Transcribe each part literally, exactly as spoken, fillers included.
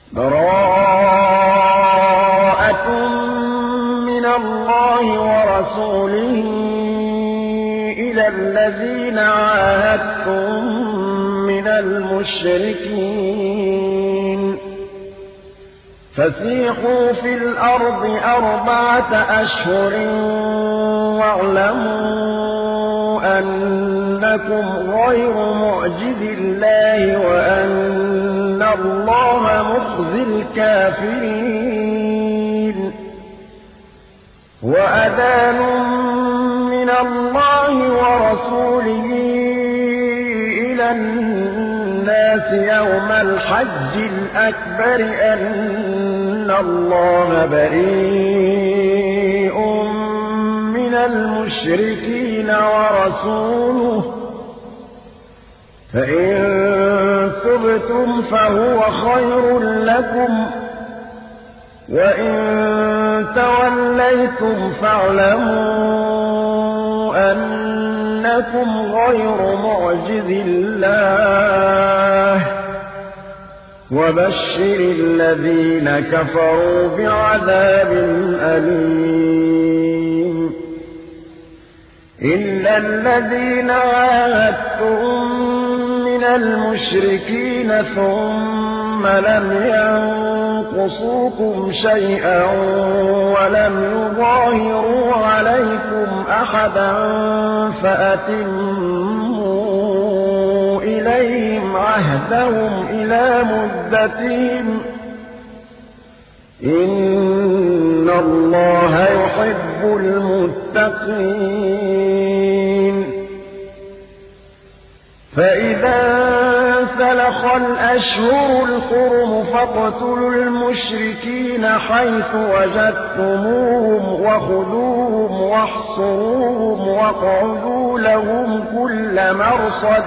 براءة من الله ورسوله إلى الذين عاهدتم من المشركين فسيحوا في الأرض أربعة أشهر واعلموا أنكم غير معجز الله وأن الله مخزي الكافرين وأذان من الله ورسوله إلى الناس يوم الحج الأكبر أن الله بريء من المشركين ورسوله فإن تبتم فهو خير لكم وإن توليتم فاعلموا أنكم غير معجز الله وبشر الذين كفروا بعذاب أليم إلا الذين عاهدتم من المشركين ثم لم ينقصوكم شيئا ولم يظاهروا عليكم أحدا فأتموا إليهم عهدهم إلى مدتهم إن الله يحب المتقين فإذا انسلخ الأشهر الحرم فاقتلوا المشركين حيث وجدتموهم وخذوهم واحصروهم واقعدوا لهم كل مرصد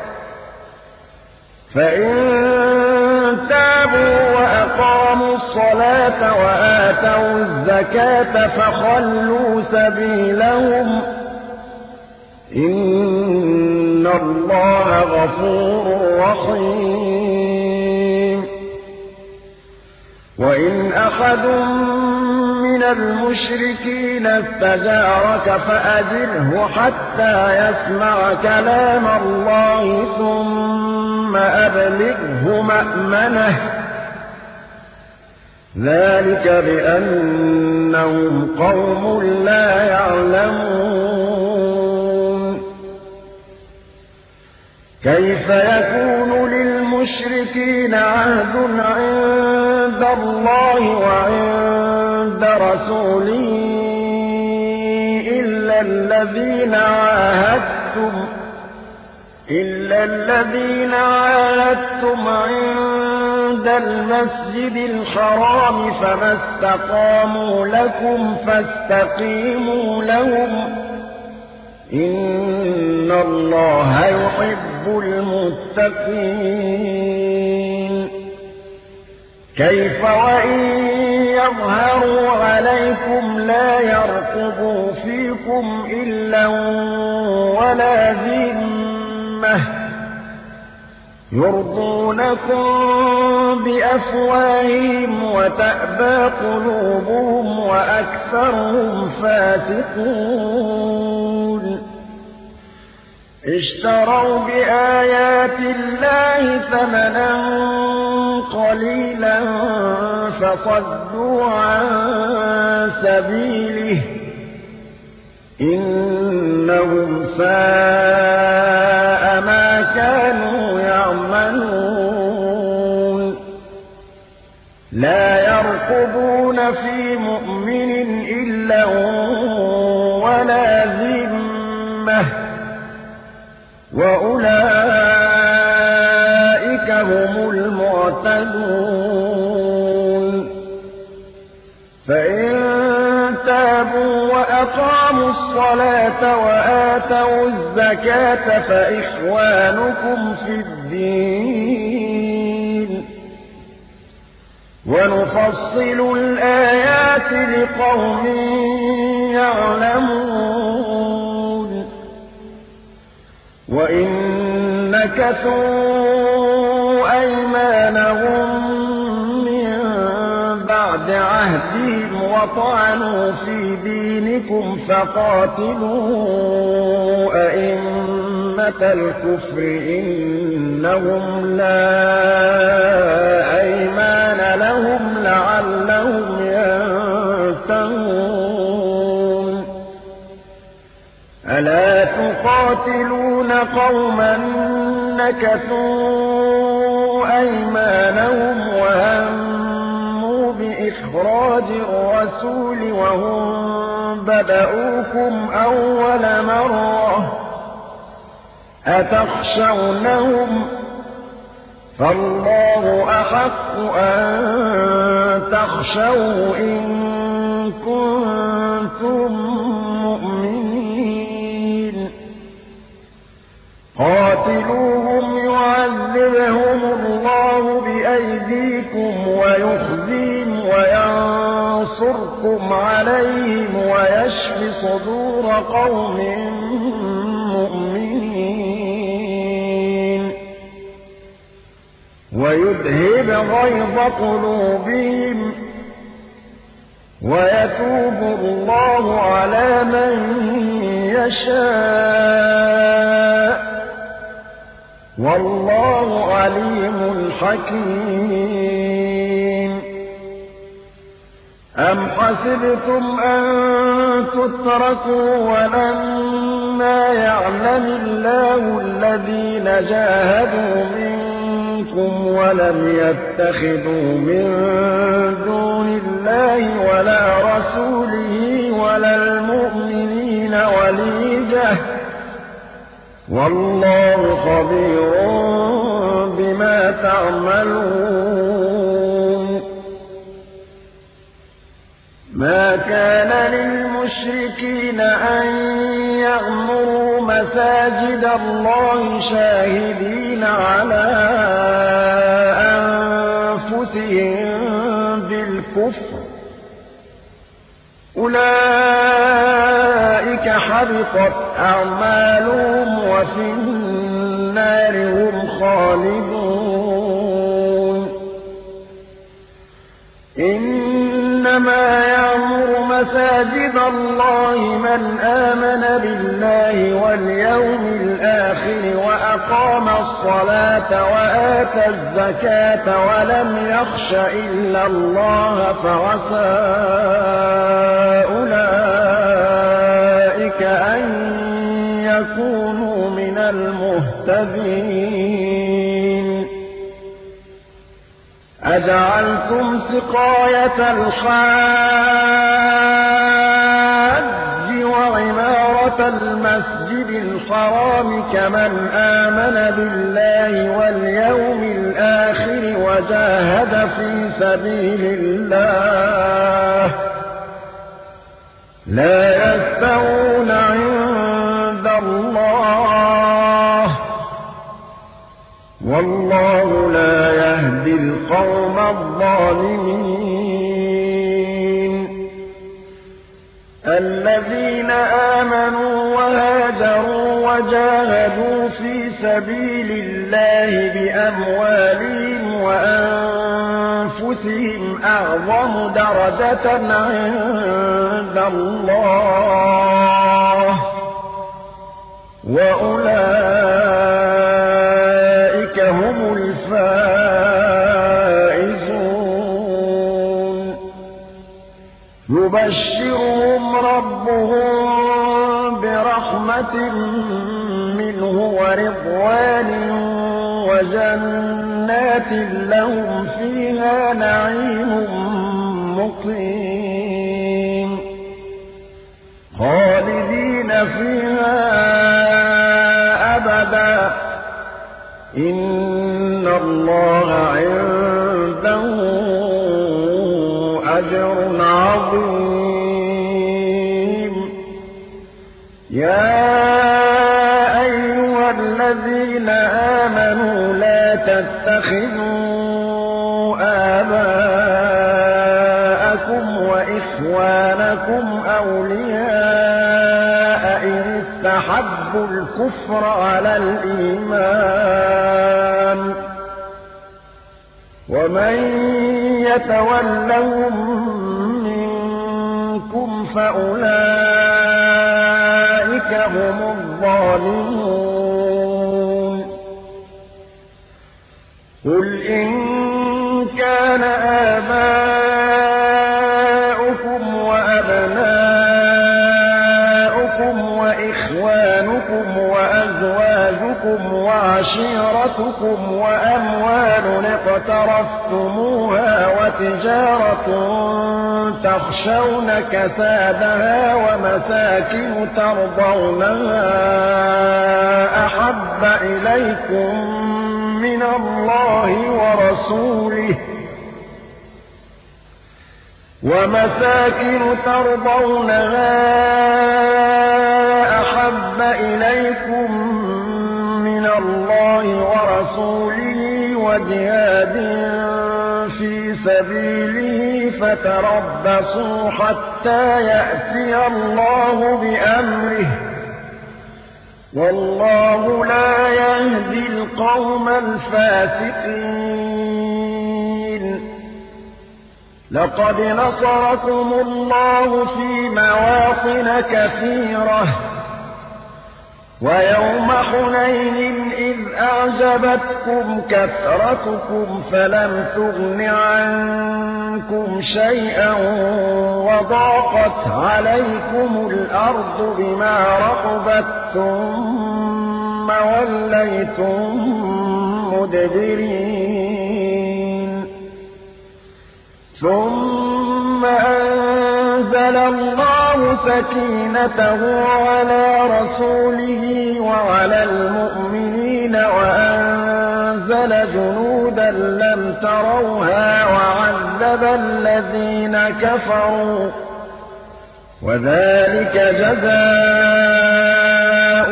فإن تابوا وأقاموا الصلاة وآتوا الزكاة فخلوا سبيلهم إن الله غفور رحيم وإن أحد من المشركين استجارك فأجره حتى يسمع كلام الله ثم أبلغه مأمنه ذلك بأنهم قوم لا يعلمون كيف يكون للمشركين عهد عند الله وعند رسوله إلا الذين عاهدتم إلا الذين عاهدتم عند المسجد الحرام فما استقاموا لكم فاستقيموا لهم إن الله يحب المتقين كيف وإن يظهروا عليكم لا يرقبوا فيكم إلا ولا ذمة يرضونكم بأفواههم وتأبى قلوبهم وأكثرهم فاسقون اشتروا بآيات الله ثمنا قليلا فصدوا عن سبيله إنهم ساء ما كانوا يعملون لا يرقبون في مؤمن إلا ولا ذمة وأولئك هم المعتدون فإن تابوا وأقاموا الصلاة وآتوا الزكاة فإخوانكم في الدين ونفصل الآيات لقوم يعلمون وإن نكثوا أيمانهم عهدهم وطعنوا في دينكم فقاتلوا أئمة الكفر إنهم لا أيمان لهم لعلهم ينتهون ألا تقاتلون قوما نكثوا أيمانهم وهموا بإخراج الرسول وهم بدؤوكم أول مرة أتخشونهم فالله أحق أن تخشوه إن كنتم مؤمنين قاتلوهم يعذبهم الله بأيديكم ويخزيهم وينصركم عليهم ويشف صدور قوم مؤمنين ويذهب غيظ قلوبهم ويتوب الله على من يشاء والله عليم حكيم أم حسبتم أن تتركوا ولما يعلم الله الذين جاهدوا منكم ولم يتخذوا من دون الله ولا رسوله ولا المؤمنين وليجة والله خبير بما تعملون ما كان للمشركين أن يعمروا مساجد الله شاهدين على أنفسهم بالكفر أولئك حبطت أعمالهم وفي النار هم خالدون إنما يعمر مساجد الله من آمن بالله واليوم الآخر وأقام الصلاة وآتى الزكاة ولم يخش إلا الله فعسى أولئك أن يكونوا من المهتدين أجعلتم سقاية الحاج وعمارة المسجد الحرام كمن آمن بالله واليوم الآخر وجاهد في سبيل الله لا يستوون عند الله والله لا يهدي القوم الظالمين الذين آمنوا وهاجروا وجاهدوا في سبيل الله بأموالهم وأنفسهم أعظم درجة عند الله وأولئك هم الفائزون يبشرهم ربهم برحمة منه ورضوان وجنات لهم فيها نعيم مقيم خالدين فيها أبدا إن الله عنده أجر عظيم يا أيها الذين آمنوا لا تتخذوا آباءكم وإخوانكم أولياء إن استحبوا الكفر على الإيمان ومن يتولهم منكم فأولئك هم الظالمون قل إن كان آباؤكم وأبناؤكم وإخوانكم وأزواجكم وعشيرتكم وأموال اقترفتموها وتجارة تخشون كسادها ومساكن ترضونها أحب إليكم من الله ورسوله ومساكن ترضونها أحب إليكم من الله ورسوله وجهاد في سبيله فتربصوا حتى يأتي الله بأمره والله لا يهدي القوم الفاسقين لقد نصركم الله في مواطن كثيرة ويوم حنين إذ أعجبتكم كثرتكم فلم تغن عنكم شيئا وضاقت عليكم الأرض بما رحبت ثم وليتم مدبرين ثم أنزل الله سكينته على رسوله وعلى المؤمنين وأنزل جنودا لم تروها وعذب الذين كفروا وذلك جزاء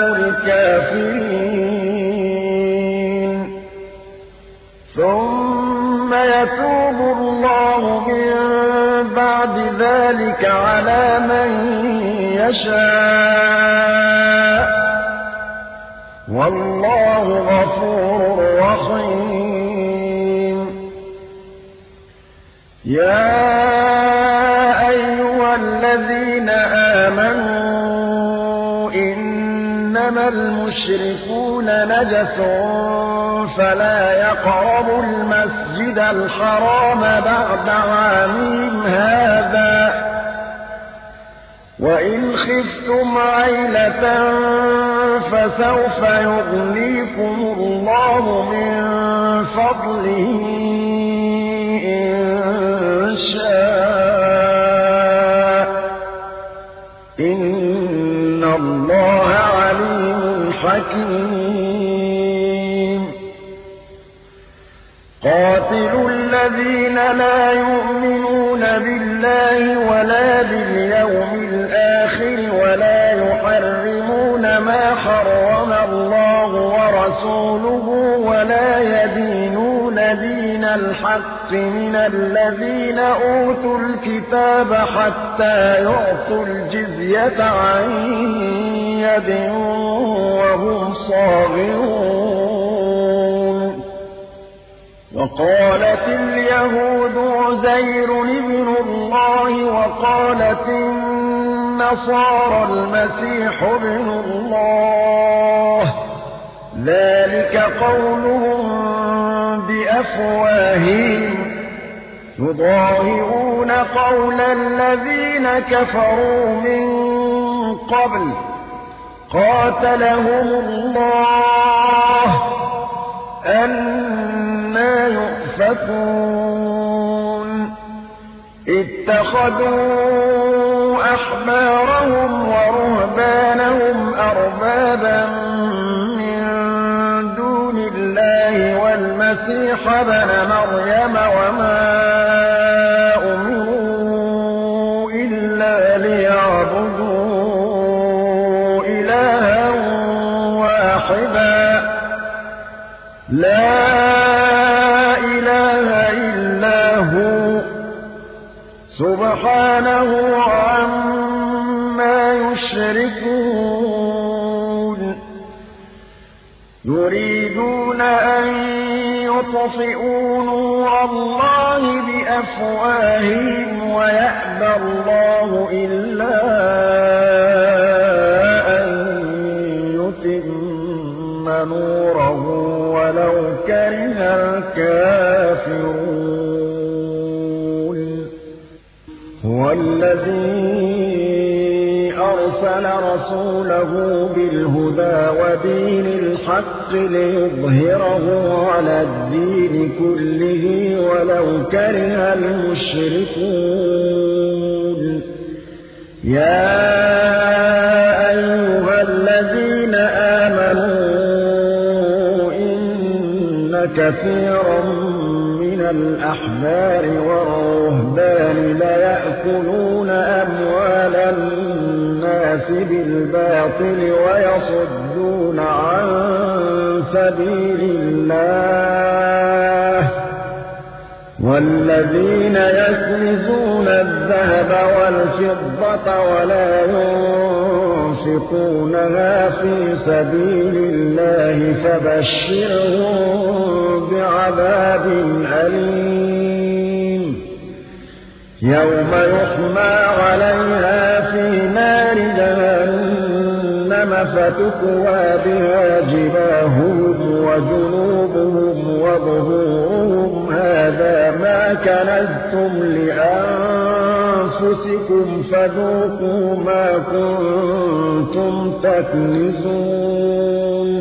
الكافرين ثم يتوب الله من بعد ذلك على من يشاء والله غفور رحيم يا أيها الذين آمنوا إنما المشركون نجس فلا يقربوا المسجد الحرام بعد عامهم هذا وإن خفتم عيلة فسوف يغنيكم الله من فضله إن شاء إن الله عليم حكيم قاتلوا الذين لا يؤمنون بالله ولا باليوم الآخر ولا يحرمون ما حرم الله ورسوله ولا يدينون دين الحق من الذين أوتوا الكتاب حتى يعطوا الجزية عن يد وهم صاغرون وقالت اليهود عزير ابن الله وقالت النصارى المسيح ابن الله ذلك قولهم بأفواههم يضاهئون قول الذين كفروا من قبل قاتلهم الله أنى يؤفكون اتخذوا أحبارهم ورهبانهم أربابا من دون الله والمسيح ابن مريم وما أمروا إلا ليعبدوا إلها واحدا لا إله إلا هو سبحانه عما يشركون يريدون أن يطفئوا نور اللَّهِ بِأَفْوَاهِهِمْ وَيَأْبَى اللَّهُ إِلَّا أَن يُتِمَّ نُورَهُ وَلَوْ كَرِهَ الْكَافِرُونَ هُوَ الَّذِي أَرْسَلَ رَسُولَهُ بِالْهُدَىٰ وَدِينِ الْحَقِّ لِيُظْهِرَهُ عَلَى الدِّينِ كُلِّهِ وَلَوْ كَرِهَ الْمُشْرِكُونَ يَا أَيُّهَا الَّذِينَ آمَنُوا إِنَّ كَثِيرًا مِّنَ الْأَحْبَارِ وَالرُّهْبَانِ لَيَأْكُلُونَ أَمْوَالَ النَّاسِ بِالْبَاطِلِ وَيَصُدُّونَ عَن سَبِيلِ اللَّهِ وَالَّذِينَ يَكْنِزُونَ الذَّهَبَ وَالْفِضَّةَ وَلَا يُنفِقُونَهَا فِي سَبِيلِ اللَّهِ فَبَشِّرْهُم بِعَذَابٍ أَلِيمٍ يَوْمَ يُحْمَىٰ عَلَيْهَا فِي نَارِ جَهَنَّمَ فَتُكْوَىٰ بِهَا جِبَاهُهُمْ وَجُنُوبُهُمْ وَظُهُورُهُمْ هَٰذَا مَا كَنَزْتُمْ لِأَنفُسِكُمْ فَذُوقُوا مَا كُنتُمْ تَكْنِزُونَ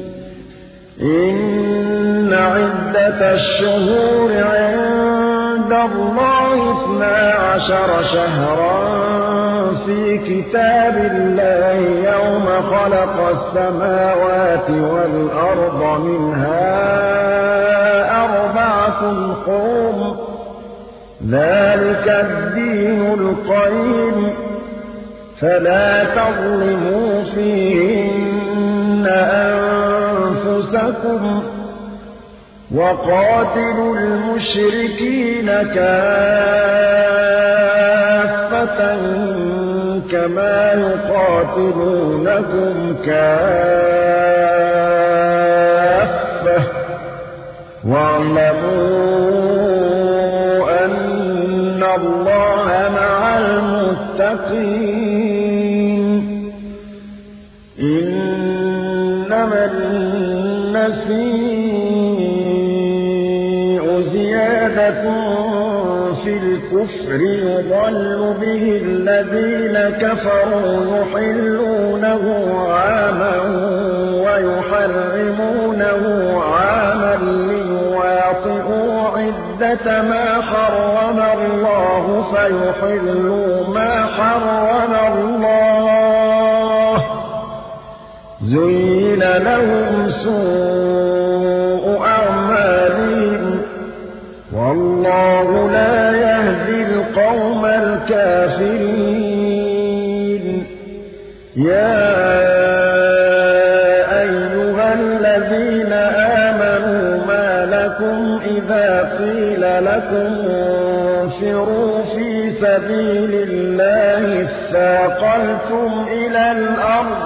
إِنَّ عِدَّةَ الشُّهُورِ عِندَ اللَّهِ اثْنَا عَشَرَ شَهْرًا فِي كِتَابِ اللَّهِ يَوْمَ خَلَقَ السَّمَاوَاتِ وَالْأَرْضَ مِنْهَا أَرْبَعَةٌ حُرُمٌ ۚ ذَٰلِكَ الدِّينُ الْقَيِّمُ ۚ فَلَا تَظْلِمُوا فِيهِنَّ أَنفُسَكُمْ ۚ وَقَاتِلُوا الْمُشْرِكِينَ كَافَّةً كَمَا يُقَاتِلُونَكُمْ كَافَّةً ۚ وَاعْلَمُوا أَنَّ اللَّهَ مَعَ الْمُتَّقِينَ إِنَّمَا النَّسِيءُ زِيَادَةٌ فِي الْكُفْرِ يُضَلُّ بِهِ الَّذِينَ كَفَرُوا يُحِلُّونَهُ عَامًا وَيُحَرِّمُونَهُ عَامًا لِّيُوَاطِئُوا عِدَّةَ مَا حَرَّمَ اللَّهُ فَيُحِلُّوا مَا حَرَّمَ اللَّهُ ۚ زُيِّنَ لَهُمْ سُوءُ أَعْمَالِهِمْ ۗ وَاللَّهُ لَا يَهْدِي الْقَوْمَ الْكَافِرِينَ يَا أَيُّهَا الَّذِينَ آمَنُوا مَا لَكُمْ إِذَا قِيلَ لَكُمُ انفِرُوا فِي سَبِيلِ اللَّهِ اثَّاقَلْتُمْ إِلَى الْأَرْضِ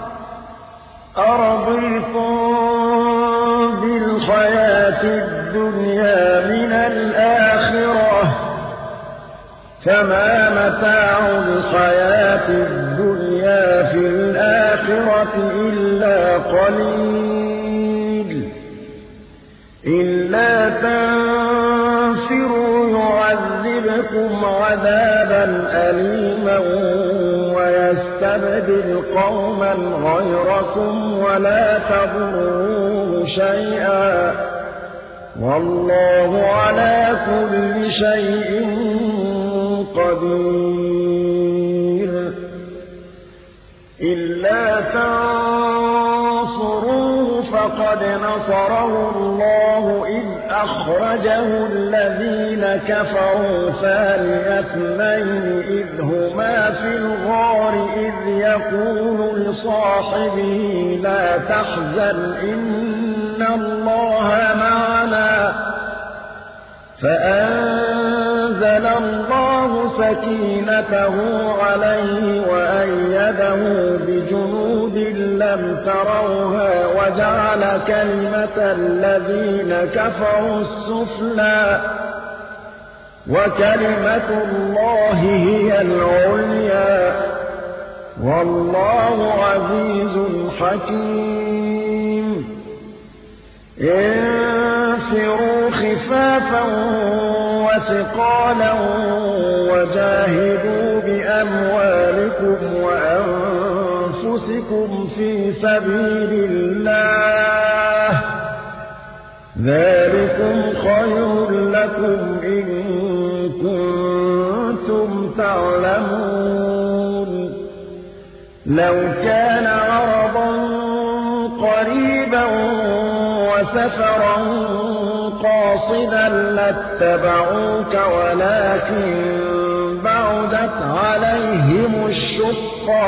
أَرَضِيتُم بِالْحَيَاةِ الدُّنْيَا مِنَ الْآخِرَةِ ۚ فَمَا مَتَاعُ الْحَيَاةِ الدُّنْيَا فِي الْآخِرَةِ إِلَّا قَلِيلٌ إِلَّا تَنفِرُوا يُعَذِّبْكُمْ عَذَابًا أَلِيمًا وَيَسْتَبْدِلْ قَوْمًا غَيْرَكُمْ وَلَا تَضُرُّوهُ شَيْئًا ۗ وَاللَّهُ عَلَىٰ كُلِّ شَيْءٍ قَدِيرٌ إِلَّا تَنصُرُوهُ فَقَدْ نَصَرَهُ اللَّهُ إِذْ أَخْرَجَهُ الَّذِينَ كَفَرُوا ثَانِيَ اثْنَيْنِ إِذْ هُمَا فِي الْغَارِ إِذْ يَقُولُ لِصَاحِبِهِ لَا تَحْزَنْ إِنَّ اللَّهَ مَعَنَا ۖ فَأَنزَلَ اللَّهُ سَكِينَتَهُ عَلَيْهِ وَأَيَّدَهُ بِجُنُودٍ لَّا لم تروها وجعل كلمة الذين كفروا السفلى وكلمة الله هي العليا والله عزيز حكيم انفروا خفافا وثقالا وجاهدوا بأموالكم وأنفسكم في سبيل الله ذلكم خير لكم إن كنتم تعلمون لو كان عرضا قريبا وسفرا قاصدا لاتبعوك ولكن بعدت عليهم الشقة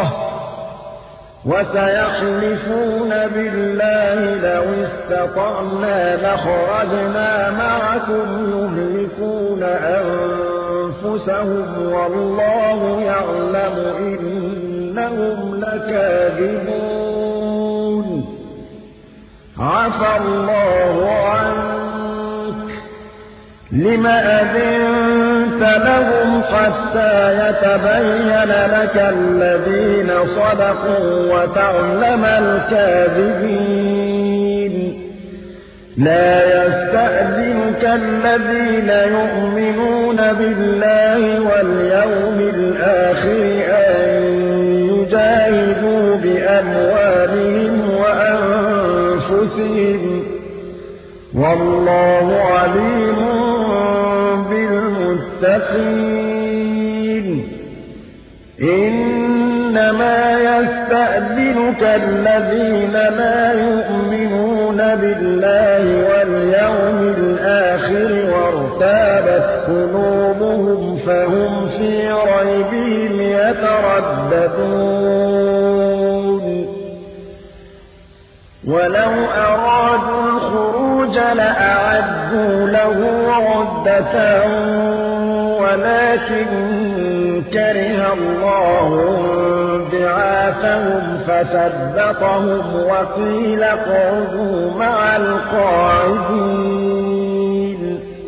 وسيحلفون بالله لو استطعنا لخرجنا معكم يهلكون أنفسهم والله يعلم إنهم لكاذبون عفى الله عنك لم أذنت لهم حتى يتبين لك الذين صدقوا وتعلم الكاذبين لا يستأذنك الذين يؤمنون بالله واليوم الآخر أن يجاهدوا بأموالهم وأنفسهم والله عليم بالمتقين إنما يستأذنك الذين لا يؤمنون بالله واليوم الآخر وارتابت قلوبهم فهم في ريبهم يترددون ولو أرادوا الخروج لأعدوا له عدة ولكن كره الله بعاثهم فثبطهم وقيل اقعدوا مع القاعدين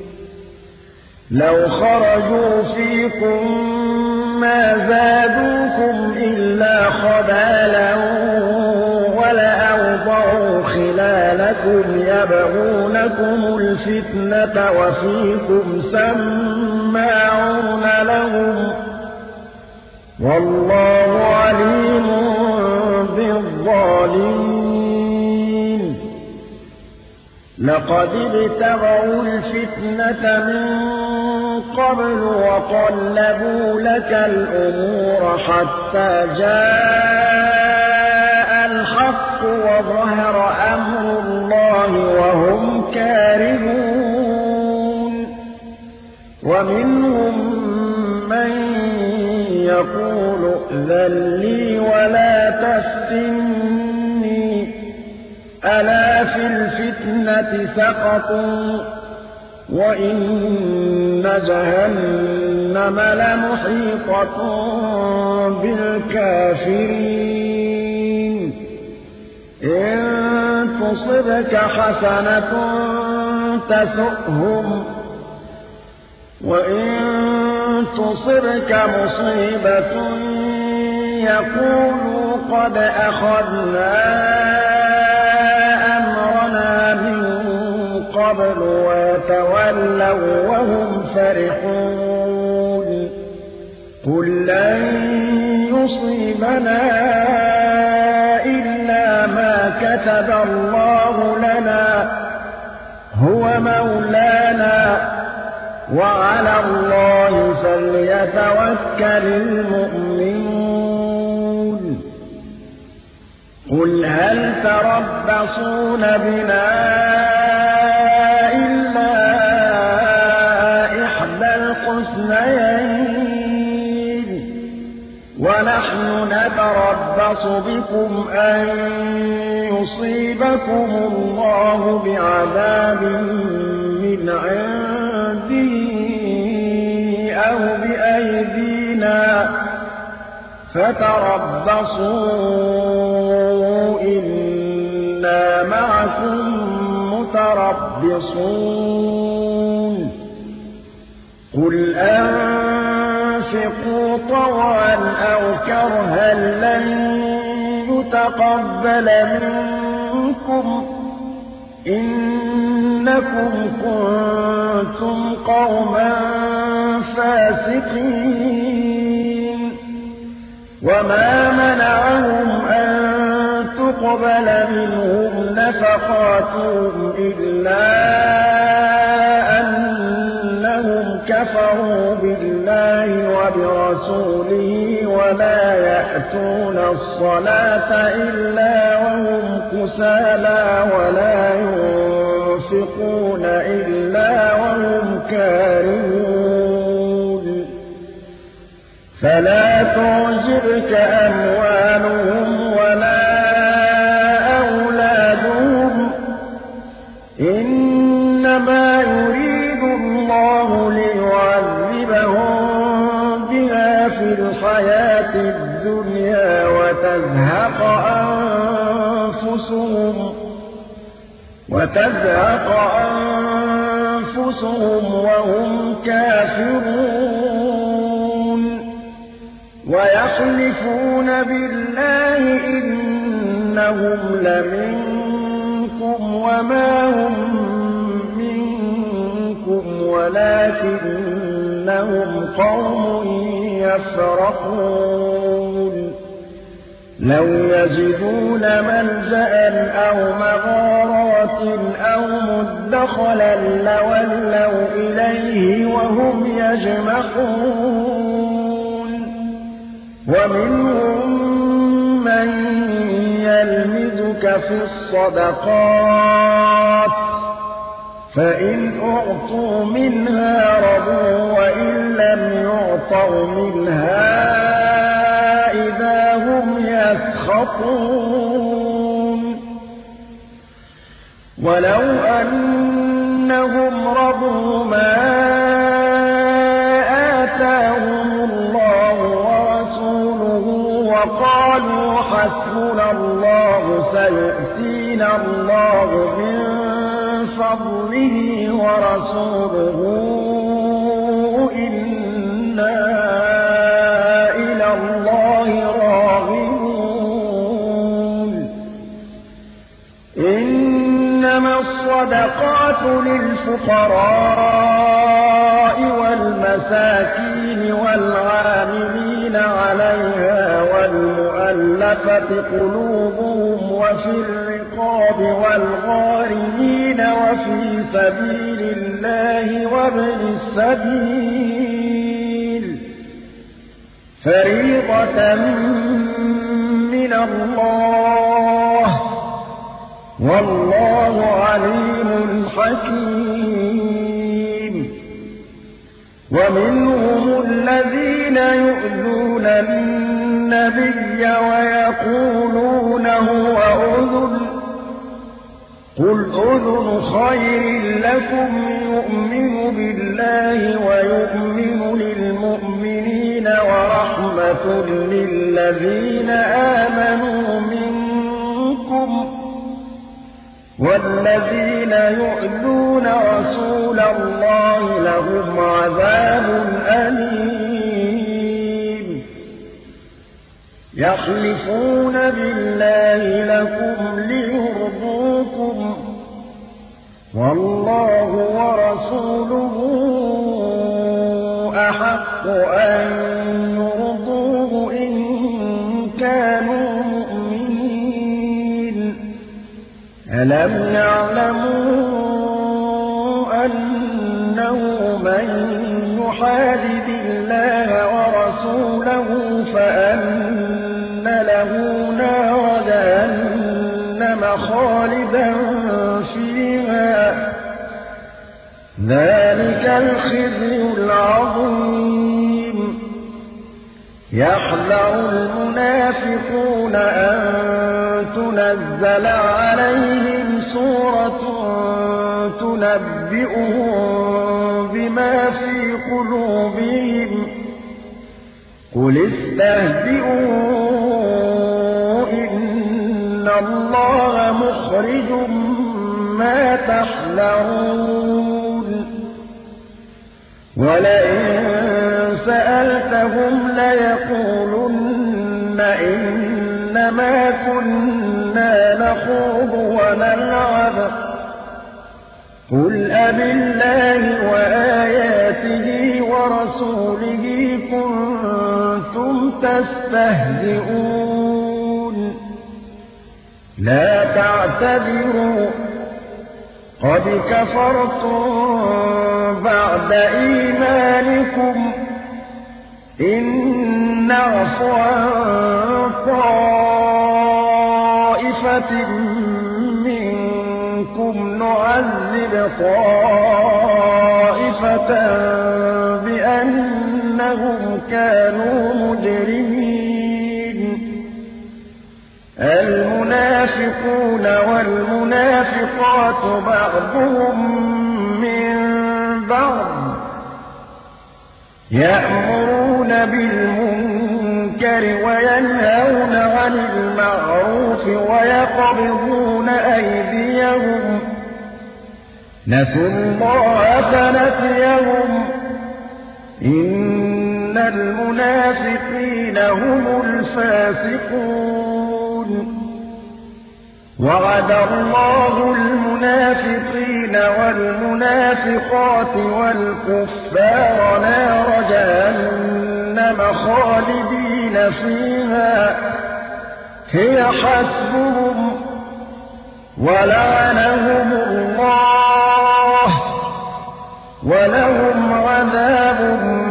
لو خرجوا فيكم ما زادوكم إلا خبالا ولأوضعوا خلالكم يبغونكم الفتنة وفيكم سماعون لهم والله عليم بالظالمين لقد ابتغوا الفتنة من قبل وقلبوا لك الأمور حتى جاء الحق وظهر أمر الله وهم كارهون ومنهم من يقول ائذن لي ولا تفتني ألا في الفتنة سقطوا وإن جهنم لمحيطة بالكافرين إن تصبك حسنة تسؤهم وإن تصبك مصيبة يقولوا قد أخذنا أمرنا من قبل وتولوا وهم فرحون قل لن يصيبنا إلا ما كتب الله لنا هو مولانا وعلى الله فليتوكل المؤمنون قل هل تربصون بنا إلا إحدى الحسنيين ونحن نتربص بكم أن يصيبكم الله بعذاب من عنده أو بأيدينا فتربصوا إنا معكم متربصون قل أنفقوا طوعا أو كرها لن يتقبل منكم إنكم كنتم قوما فاسقين وما منعهم أن تقبل منهم نفقاتهم إلا أنهم كفروا بالله وبرسوله ولا يأتون الصلاة إلا وهم كسالى ولا ينفقون إلا وهم كارهون فلا تعجبك أموالهم ولا أولادهم إنما يريد الله ليعذبهم بها في الحياة الدنيا وتزهق أنفسهم وتزهق أنفسهم وهم كافرون ويحلفون بالله إنهم لمنكم وما هم منكم ولكنهم قوم يفرقون لو يجدون ملجأ أو مغارات أو مدخلا لولوا إليه وهم يجمحون ومنهم من يلمزك في الصدقات فإن أعطوا منها رضوا وإن لم يعطوا منها إذا هم يسخطون ولو أنهم رضوا ما آتاهم الله ورسوله وقالوا حسبنا الله سيؤتينا الله من فضله ورسوله إنا إلى الله راغبون إنما الصدقات للفقراء والمساكين والعاملين عليها والمؤلفة قلوبهم وفي الرقاب والغارمين وفي سبيل الله وابن السبيل فريضة من الله والله عليم حكيم ومنهم الذين يؤذون النبي ويقولون هو أذن قل أذن خير لكم يؤمن بالله ويؤمن للمؤمنين ورحمة للذين آمنوا منكم والذين يؤذون رسول الله لهم عذاب أليم يحلفون بالله لكم ليرضوكم والله ورسوله أحق أن يرضوه إن كانوا مؤمنين ألم يعلموا أنه من يحادد الله ورسوله فأن له نار جهنم خالدا فيها ذلك الخزي العظيم يحذر المنافقون أن تنزل عليهم سورة تنبئهم بما في قلوبهم قل استهزئوا إن إِنَّ اللَّهَ مُخْرِجٌ مَا تَحْذَرُونَ وَلَئِن سَأَلْتَهُمْ لَيَقُولُنَّ إِنَّمَا كُنَّا نَخُوضُ وَنَلْعَبُ قُلْ أَبِاللَّهِ وَآيَاتِهِ وَرَسُولِهِ كُنتُمْ تَسْتَهْزِئُونَ لَا تَعْتَذِرُوا قَدْ كَفَرْتُم بَعْدَ إِيمَانِكُمْ إِن نَّعْفُ عَن طَائِفَةٍ مِّنكُمْ نُعَذِّبْ طَائِفَةً بِأَنَّهُمْ كَانُوا مُجْرِمِينَ الْمُنَافِقُونَ وَالْمُنَافِقَاتُ بَعْضُهُم مِّن بَعْضٍ يَأْمُرُونَ بِالْمُنكَرِ وَيَنْهَوْنَ عَنِ الْمَعْرُوفِ وَيَقْبِضُونَ أَيْدِيَهُمْ نَسُوا اللَّهَ فَنَسِيَهُمْ إِنَّ الْمُنَافِقِينَ هُمُ الْفَاسِقُونَ وَعَدَ اللَّهُ الْمُنَافِقِينَ وَالْمُنَافِقَاتِ وَالْكُفَّارَ نَارَ جَهَنَّمَ خَالِدِينَ فِيهَا هِيَ حَسْبُهُمْ وَلَعَنَهُمُ اللَّهُ وَلَهُمْ عَذَابٌ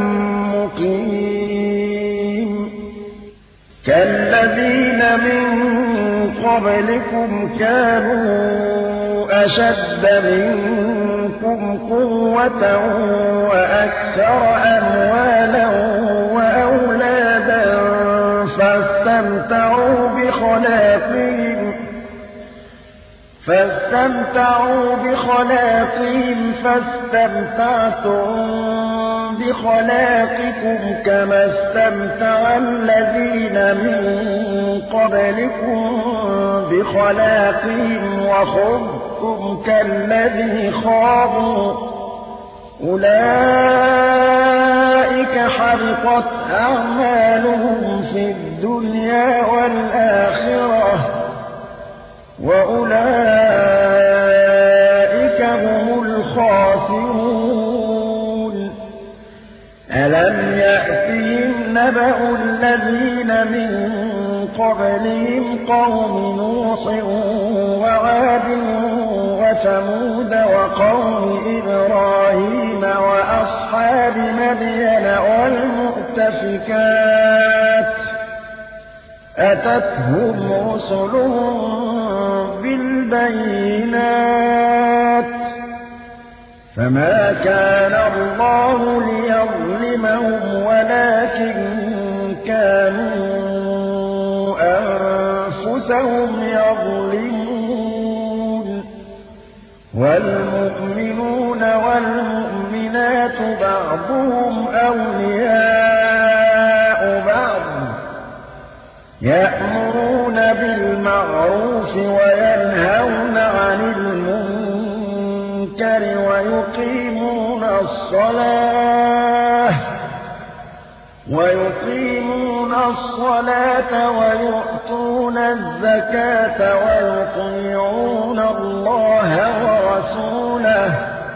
مُّقِيمٌ كَالَّذِينَ مِن قَبْلِكُمْ كَانُوا أَشَدَّ مِنكُمْ قُوَّةً وَأَكْثَرَ أَمْوَالًا وَأَوْلَادًا فَاسْتَمْتَعُوا بِخَلَاقِهِمْ فاستمتعوا بخلاقهم فاستمتعتم بخلاقكم كما استمتع الذين من قبلكم بخلاقهم وخضتم كالذي خاضوا أولئك حبطت أعمالهم في الدنيا والآخرة وأولئك هم الخاسرون ألم يأتهم نبأ الذين من قبلهم قوم نوح وعاد وثمود وقوم إبراهيم وأصحاب مدين والمؤتفكات أتتهم رسلهم بالبينات فما كان الله ليظلمهم ولكن كانوا أنفسهم يظلمون والمؤمنون والمؤمنات بعضهم أولياء بعض يأمرون بالمعروف وينهون عن المنكر ويقيمون الصلاة ويقيمون الصلاة ويؤتون الزكاة ويطيعون الله ورسوله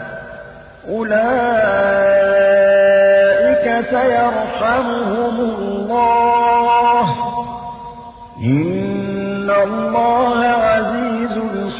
أولئك سيرحمهم الله إن الله عزيز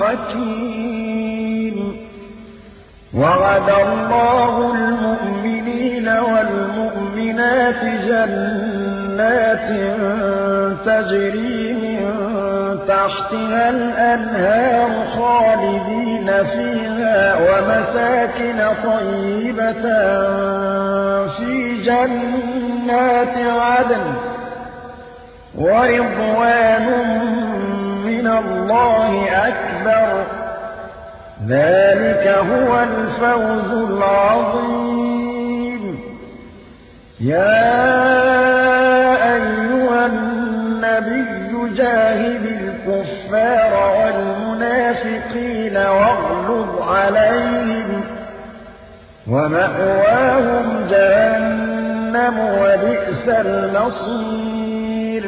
حكيم وعد الله المؤمنين والمؤمنات جنات تجري من تحتها الأنهار خالدين فيها ومساكن طيبة في جنات عدن ورضوان من الله أكبر ذلك هو الفوز العظيم يا أيها النبي جاهد الكفار ومأواهم جهنم وبئس المصير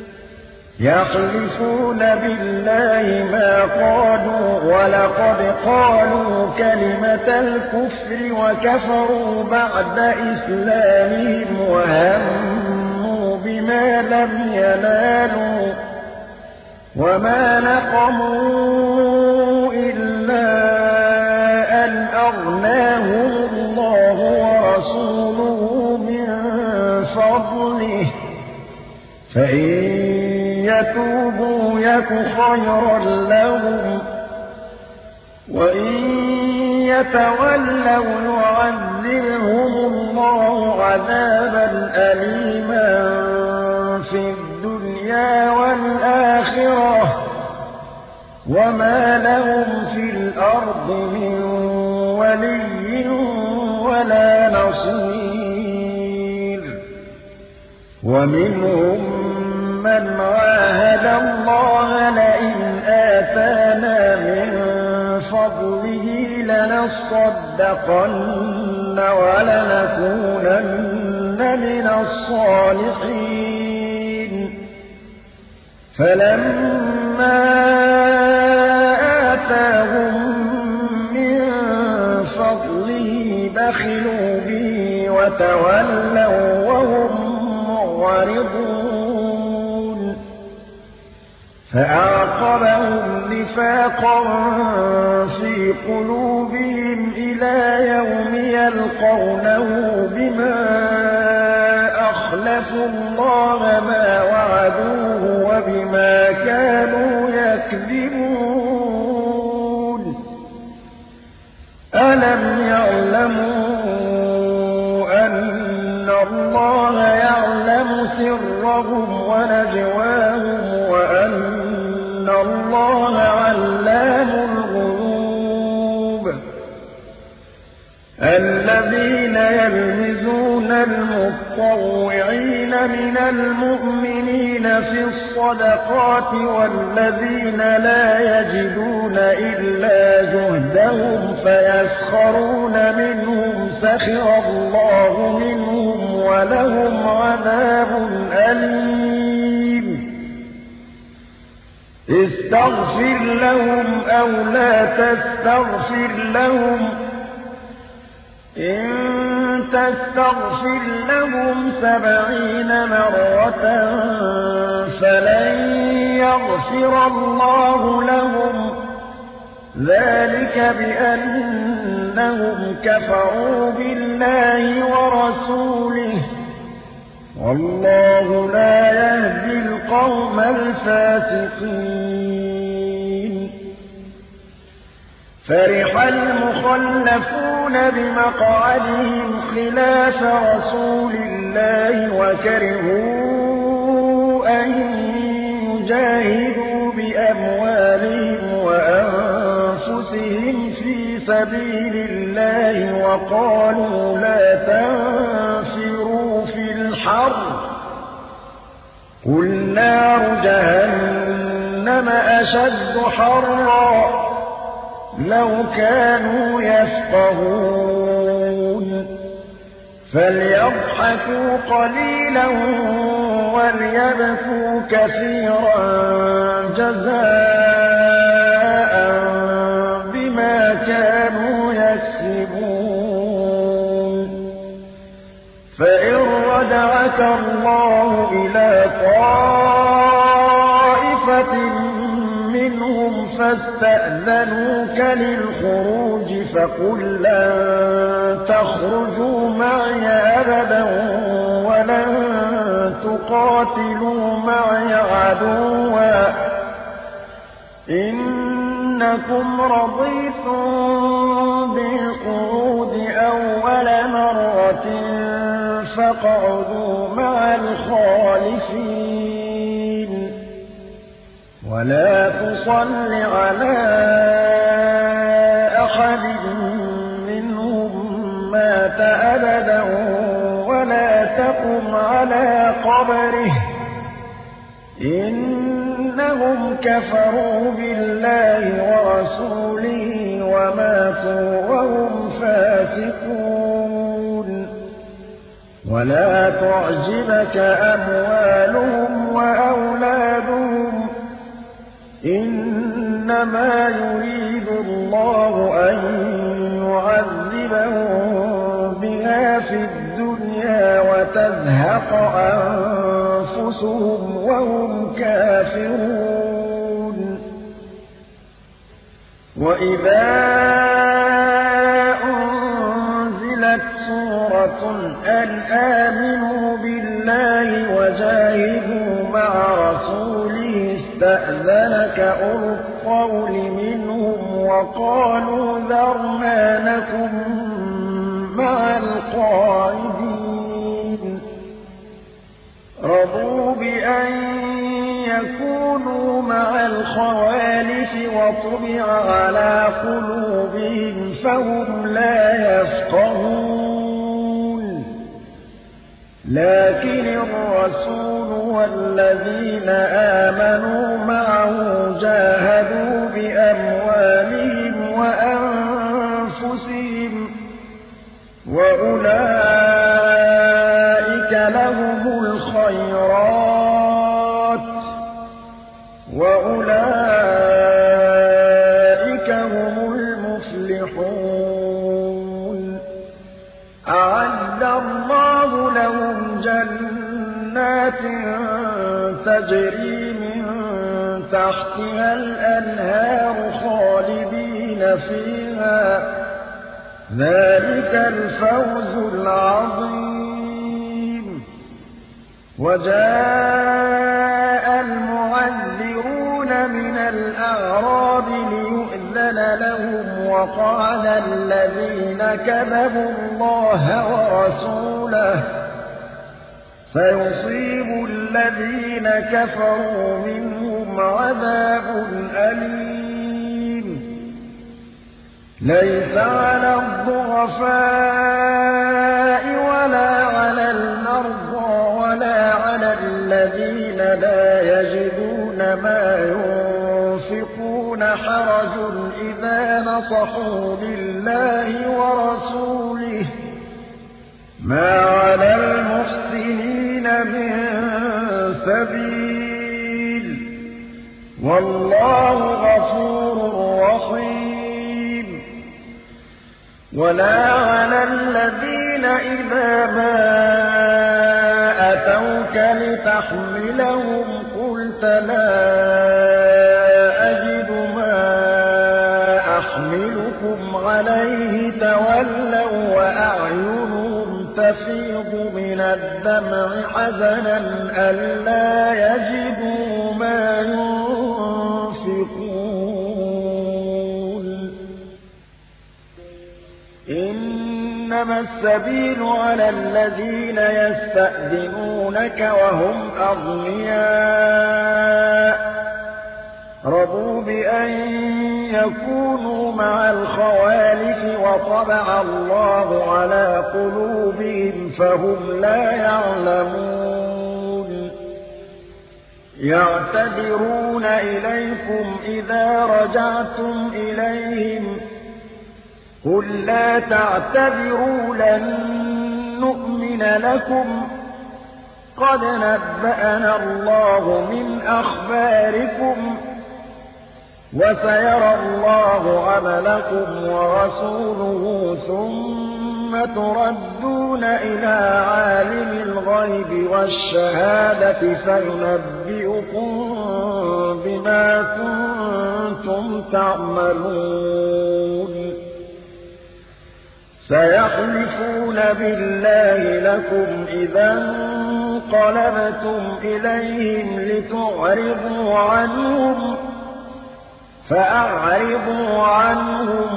يحلفون بالله ما قالوا ولقد قالوا كلمة الكفر وكفروا بعد إسلامهم وهموا بما لم ينالوا وما نقموا إلا أن أغناهم الله ورسوله من فضله فإن يتوبوا يك خيرا لهم وإن يتولوا يعذبهم الله عذابا أليما في الدنيا والآخرة وما لهم في الأرض من ولي ولا نصير ومنهم من عاهد الله لئن آتانا من فضله لنصدقن ولنكونن من الصالحين فلما آتاهم من فضله بخلوا به وتولوا وهم معرضون فأعقبهم نفاقا في قلوبهم إلى يوم يلقونه بما أخلفوا الله ما وعدوه وبما كانوا يكذبون ألم يعلموا أن الله يعلم سرهم ونجواهم وأن الله علام الغيوب الذين يلمزون المطوعين من المؤمنين في الصدقات والذين لا يجدون إلا جهدهم فيسخرون منهم سخر الله منهم ولهم عذاب أليم استغفر لهم أو لا تستغفر لهم إن تستغفر لهم سبعين مرة فلن يغفر الله لهم ذلك بأنهم كفروا بالله ورسوله والله لا يهدي القوم الفاسقين فرح المخلفون بمقعدهم خلاف رسول الله وكرهوا أن يجاهدوا بأموالهم وأنفسهم في سبيل الله وقالوا لا تنفروا في الحر قل نار جهنم أشد حرا لو كانوا يفقهون فليضحكوا قليلا وليبكوا كثيرا جزاء بما كانوا يكسبون فإن رجعك الله إلى طائفة منهم فاستأذنوك للخروج فقل لن تخرجوا معي أبدا ولن تقاتلوا معي عدوا إنكم رضيتم بالقعود أول مرة فاقعدوا مع الخالفين ولا تصل على أحد منهم مات أبدا ولا تقم على قبره إنهم كفروا بالله ورسوله وماتوا وهم فاسقون ولا تعجبك أموالهم وأولادهم إنما يريد الله أن يعذبهم بها في الدنيا وتزهق أنفسهم وهم كافرون وإذا أنزلت سورة أن آمنوا بالله وجاهدوا مع رسوله استأذنك أولو الطول منهم وقالوا ذرنا نكن مع القاعدين رضوا بأن يكونوا مع الخوالف وطبع على قلوبهم فهم لا يفقهون لكن الرسول والذين آمنوا معه جاهدوا بأموالهم وأنفسهم وأولئك لهم الخيرات وأولئك هم المفلحون أعد الله لهم جنات تجري من تحتها الأنهار خالدين فيها ذلك الفوز العظيم وجاء المعذرون من الأعراب ليؤذن لهم وقال الذين كذبوا الله ورسوله سيصيب الذين كفروا منهم عذاب أليم ليس على الضعفاء ولا على المرضى ولا على الذين لا يجدون ما ينفقون حرج إذا نصحوا لله ورسوله ما على المحسنين من سبيل والله غفور رحيم ولا على الذين إذا ما أتوك لتحملهم قلت لا أجد ما أحملكم عليه تولوا وأعينهم تفيض من الدمع حزنا ألا يجدوا ما ينفقون إنما السبيل على الذين يستأذنونك وهم أغنياء رضوا بأن يكونوا مع الخوالف وطبع الله على قلوبهم فهم لا يعلمون يعتذرون إليكم إذا رجعتم إليهم قل لا تعتذروا لن نؤمن لكم قد نبأنا الله من أخباركم وسيرى الله عملكم ورسوله ثم تردون إلى عالم الغيب والشهادة فينبئكم بما كنتم تعملون سيحلفون بالله لكم إذا انقلبتم إليهم لتعرضوا عنهم فأعرضوا عنهم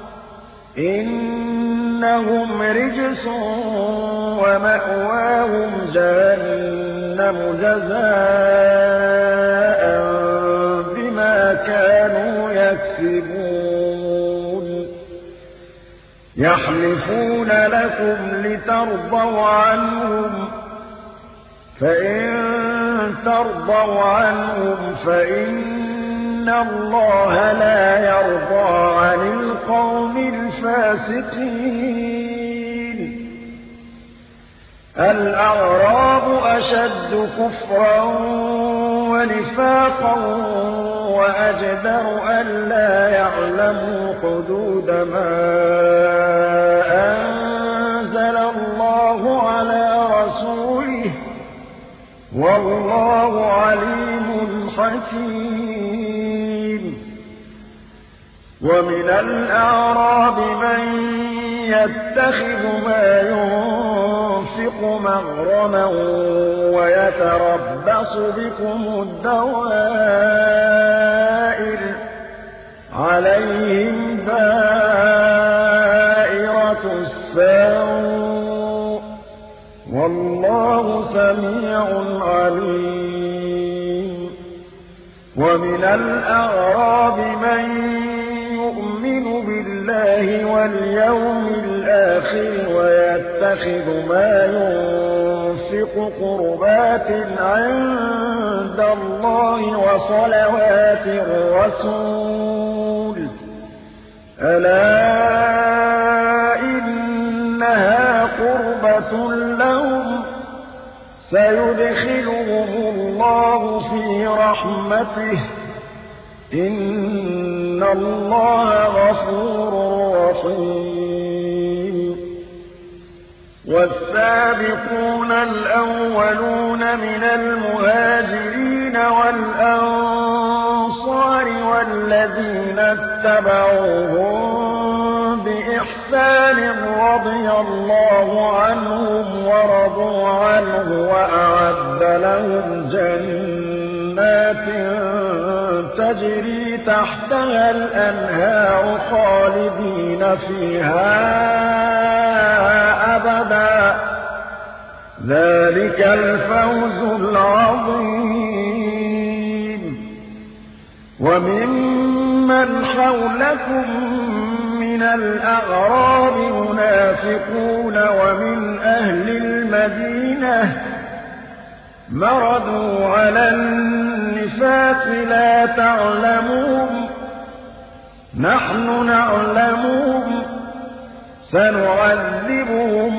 إنهم رجس ومأواهم جهنم جزاء بما كانوا يكسبون يحلفون لكم لترضوا عنهم فإن ترضوا عنهم فإن إن الله لا يرضى عن القوم الفاسقين الأعراب أشد كفرا ونفاقا وأجدر ألا يعلموا حدود ما أنزل الله على رسوله والله عليم حكيم. ومن الأعراب من يتخذ ما ينفق مغرما ويتربص بكم الدوائر عليهم دائرة السوء والله سميع عليم. ومن الأعراب من يؤمن بالله واليوم الآخر ويتخذ ما ينفق قربات عند الله وصلوات الرسول ألا إنها قربة لهم سيدخلهم الله في رحمته إن الله غفور رحيم. والسابقون الأولون من المهاجرين والأنصار والذين اتبعوهم بإحسان رضي الله عنهم ورضوا عنه وأعد لهم جنات تجري تحتها الأنهار خالدين فيها أبدا ذلك الفوز العظيم. وممن حولكم من الأعراب منافقون ومن أهل المدينة مردوا على النفاق لا تعلمون نحن نعلمهم سنعذبهم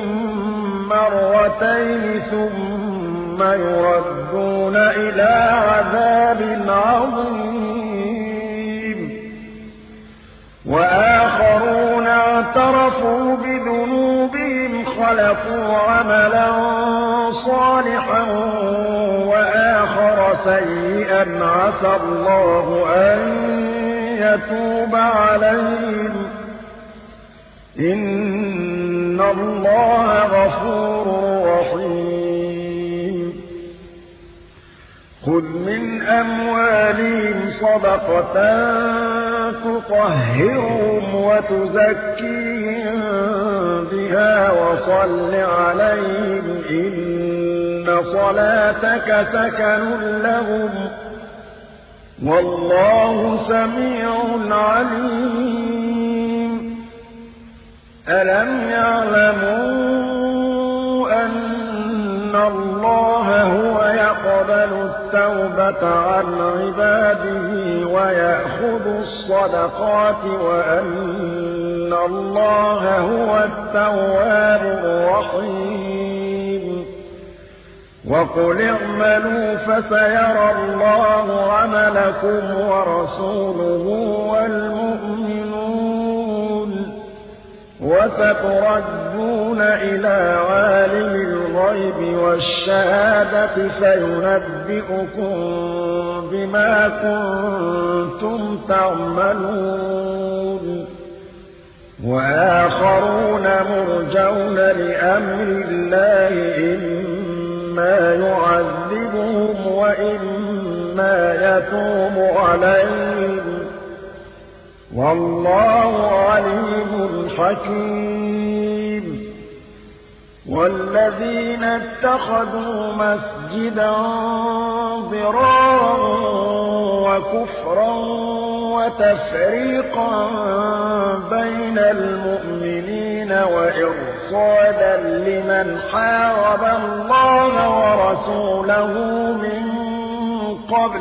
مرتين ثم يردون إلى عذاب عظيم. وآخرون اعترفوا بذنوبهم خلقوا عملا صالحا وآخر سيئا عسى الله أن يتوب عليهم إن الله غفور رحيم. خذ من أموالهم صدقة تطهرهم وتزكيهم بها وصل عليهم إن صلاتك سكن لهم والله سميع عليم. ألم يعلموا أن الله هو يقبل التوبة عن عباده ويأخذ الصدقات وأن الله هو التواب الرحيم. وقل اعملوا فسيرى الله عملكم ورسوله والمؤمنون وستردون إلى عالم الغيب والشهادة فينبئكم بما كنتم تعملون. وآخرون مرجون لأمر الله إما يعذبهم وإما يتوب عليهم والله عليم حكيم. والذين اتخذوا مسجدا ضرارا وكفرا وتفريقا بين المؤمنين وإرصادا لمن حارب الله ورسوله من قبل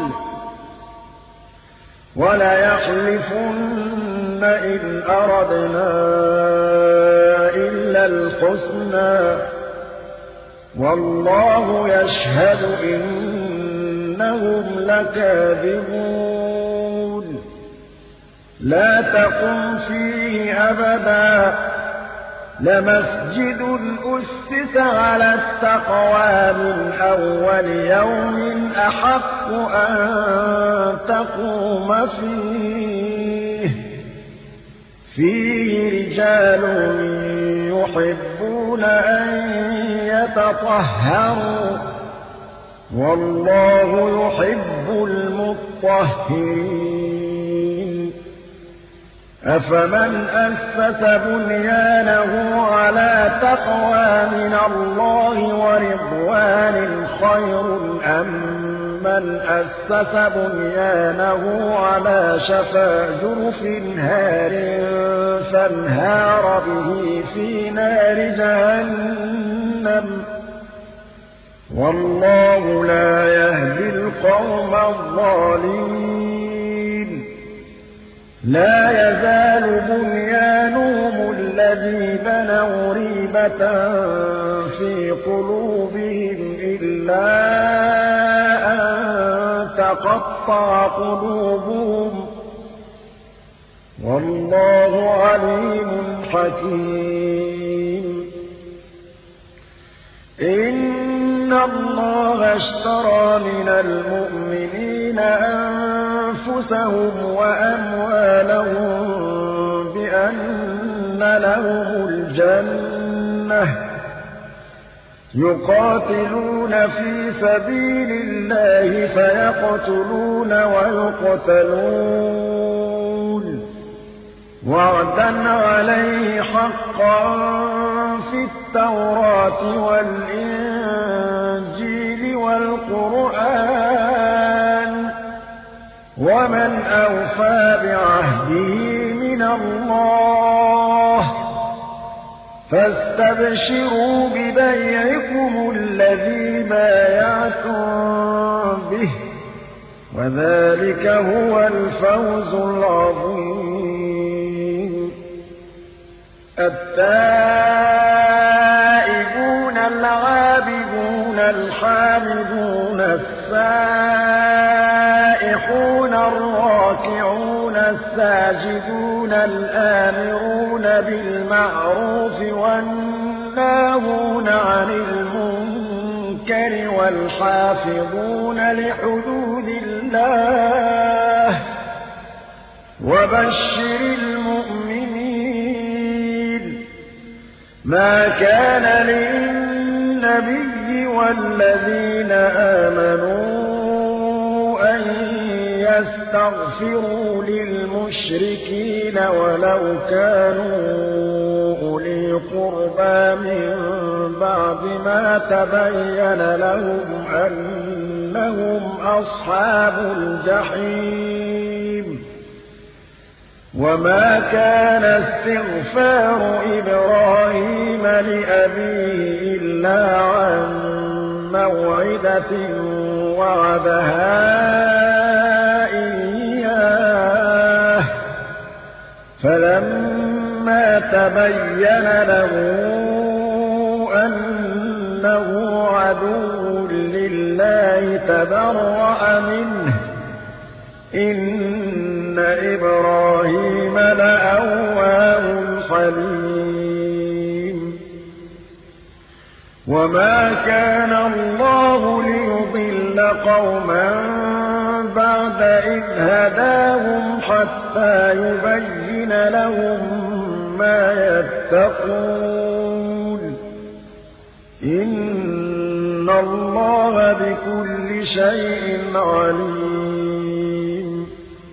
وليحلفن إن أردنا إلا الحسنى والله يشهد إنهم لكاذبون لا تقم فيه أبدا لمسجد أسس على التقوى من أول يوم أحق أن تقوم فيه فيه رجال يحبون أن يتطهروا والله يحب المطهرين أفمن أسس بنيانه على تقوى من الله ورضوان خير أم من أسس بنيانه على شفا جرف هار فانهار به في نار جهنم والله لا يهدي القوم الظالمين لا يزال بنيانهم الذي بنوا ريبة في قلوبهم إلا أن تقطع قلوبهم والله عليم حكيم إن الله اشترى من المؤمنين أنفسهم وأموالهم بأن لهم الجنة يقاتلون في سبيل الله فيقتلون ويقتلون وعدا عليه حقا في التوراة والإنجيل والقرآن ومن أوفى بعهده من الله فاستبشروا ببيعكم الذي بايعتم به وذلك هو الفوز العظيم التائبون العابدون الحامدون السائحون الراكعون الساجدون الآمرون بالمعروف والناهون عن المنكر والحافظون لحدود الله وبشر المؤمنين ما كان للنبي والذين آمنوا أن يستغفروا للمشركين ولو كانوا أولي قربى من بعد ما تبين لهم أنهم أصحاب الجحيم وما كان استغفار إبراهيم لأبيه إلا عن موعدة وعدها إياه فلما تبين له أنه عدو لله تبرأ منه إن إبراهيم لأواه حليم وما كان الله ليضل قوما بعد إذ هداهم حتى يبين لهم ما يتقون إن الله بكل شيء عليم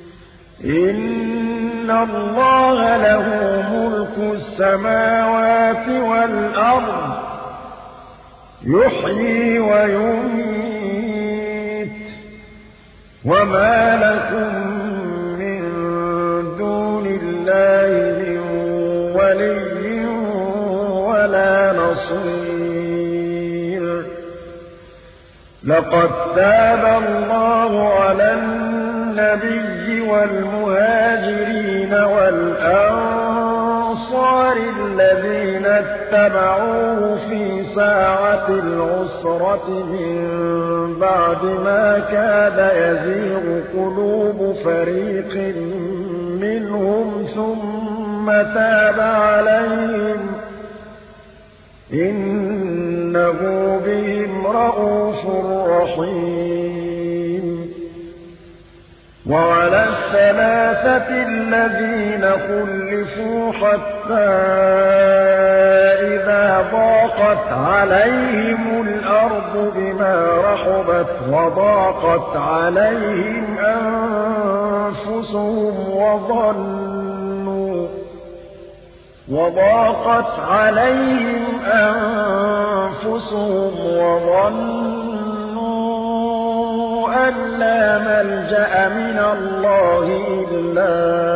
إن الله له ملك السماوات والأرض يحيي ويميت وما لكم من دون الله من ولي ولا نصير لقد تاب الله على النبي والمهاجرين والأنصار الأنصار الذين اتبعوه في ساعة العسرة من بعد ما كاد يزيغ قلوب فريق منهم ثم تاب عليهم إنه بهم رءوف رحيم وعلى الثلاثة الذين خلفوا حتى إذا ضاقت عليهم الأرض بما رحبت وضاقت عليهم أنفسهم وظنوا وضاقت عليهم أنفسهم وظنوا أن لا ملجأ من الله إلا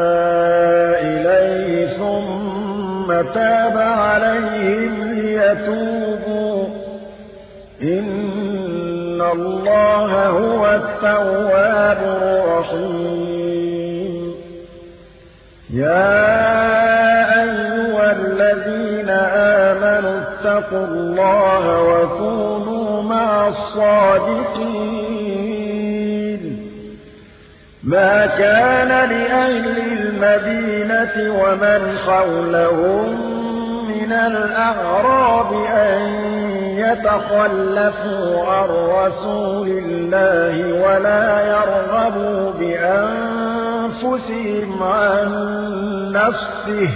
إليه ثم تاب عليهم ليتوبوا إن الله هو التواب الرحيم يا الذين آمنوا اتقوا الله وكونوا مع الصادقين ما كان لأهل المدينة ومن حولهم من الأعراب أن يتخلفوا عن رسول الله ولا يرغبوا بأنفسهم عن نفسه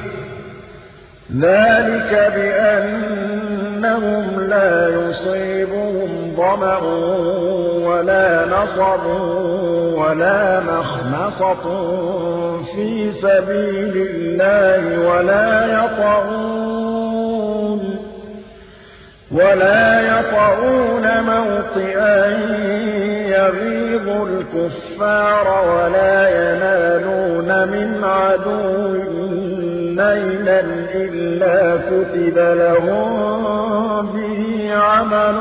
ذلك بأنهم لا يصيبهم ظمأ ولا نصب ولا مخمصة في سبيل الله ولا يطعون ولا يطعون موطئا يغيظ الكفار ولا ينالون من عدو نيلا إلا كتب لهم به عمل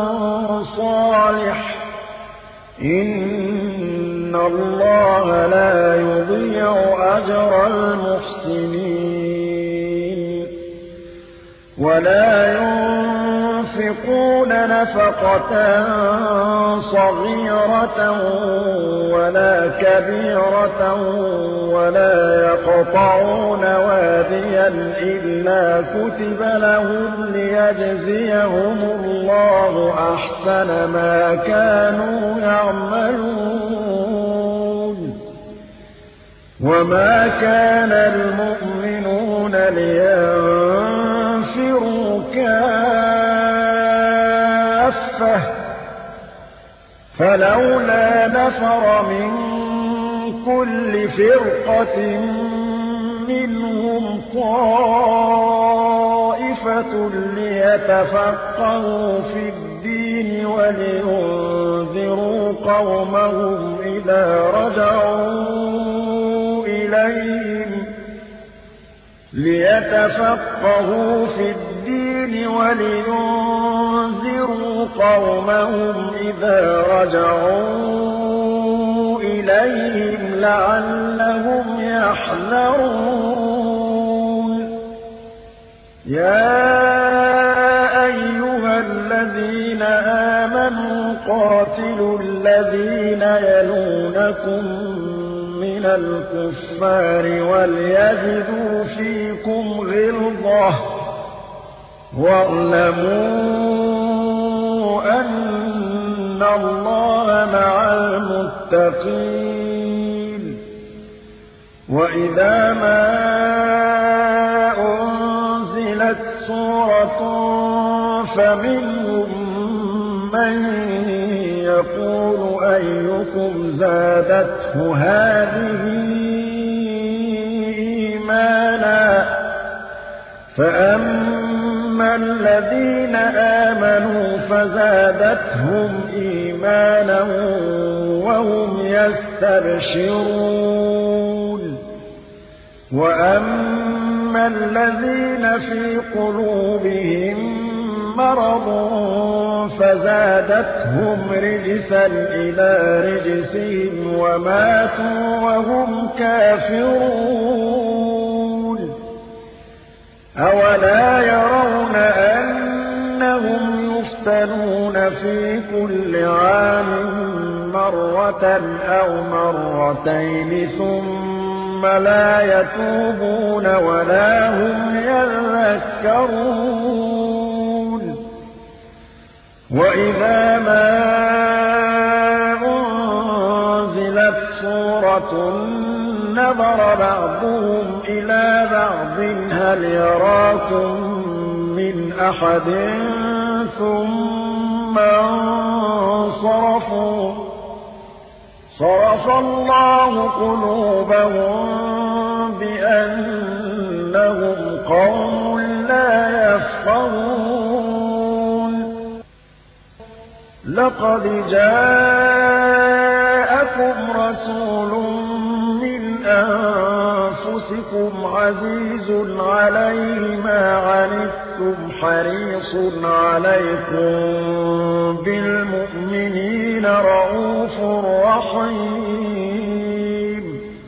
صالح إن الله لا يضيع أجر المحسنين ولا ينفقون نفقة صغيرة ولا كبيرة ولا يقطعون واديا إلا كتب لهم ليجزيهم الله أحسن ما كانوا يعملون وما كان المؤمنون لينفروا كافة فلولا نفر من كل فرقة منهم طائفة ليتفقهوا في الدين ولينذروا قومهم إذا رجعوا إليهم ليتفقهوا في الدين ولينذروا قومهم إذا رجعوا إليهم لعلهم يحذرون يا أيها الذين آمنوا قاتلوا الذين يلونكم من الكفار وليجدوا فيكم غلظة واعلموا أن الله مع المتقين وإذا ما أنزلت سورة فمنهم من يقول أيكم زادته هذه إيمانا فأما الذين آمنوا فزادتهم إيمانا وهم يستبشرون وأما الذين في قلوبهم مرض فزادتهم رجسا إلى رجسهم وماتوا وهم كافرون أولا يرون أنهم يفتنون في كل عام مرة أو مرتين ثم لا يتوبون ولا هم يذكرون وإذا ما أنزلت سورة نظر بعضهم إلى بعض هل يراكم من أحد ثم انصرفوا صرف الله قلوبهم بأنهم قوم لا يفقهون لقد جاءكم رسول من أنفسكم عزيز عليه ما عنتم حريص عليكم بالمؤمنين رءوف رحيم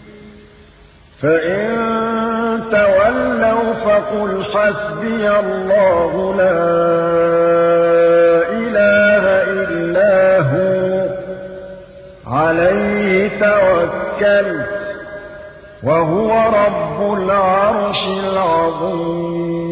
فإن تولوا فقل حسبي الله لا إله إلا هو عليه توكلت وهو رب العرش العظيم